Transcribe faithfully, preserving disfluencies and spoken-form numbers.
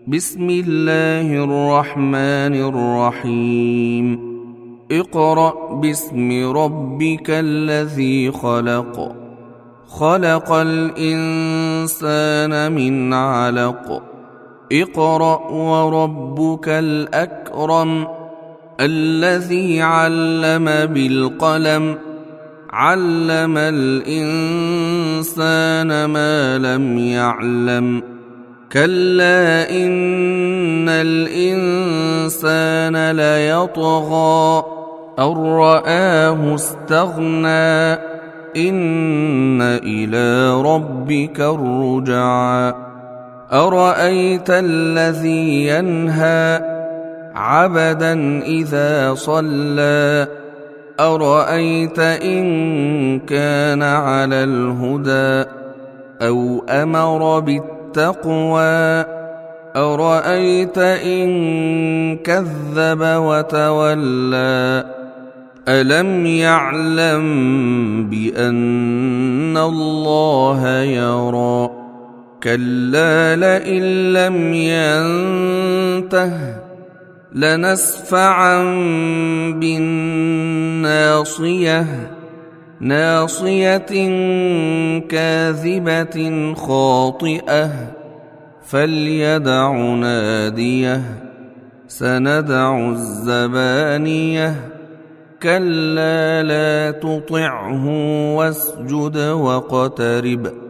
بسم الله الرحمن الرحيم اقرأ باسم ربك الذي خلق خلق الإنسان من علق اقرأ وربك الأكرم الذي علم بالقلم علم الإنسان ما لم يعلم كلا إن الإنسان ليطغى أن رآه استغنى إن إلى ربك الرجعى أرأيت الذي ينهى عبدا إذا صلى أرأيت إن كان على الهدى أو أمر بالتقوى أرأيت إن كذب وتولى ألم يعلم بأن الله يرى كلا لئن لم ينته لنسفعا بالناصية ناصية كاذبة خاطئة فليدع ناديه سندع الزبانية كلا لا تطعه واسجد واقترب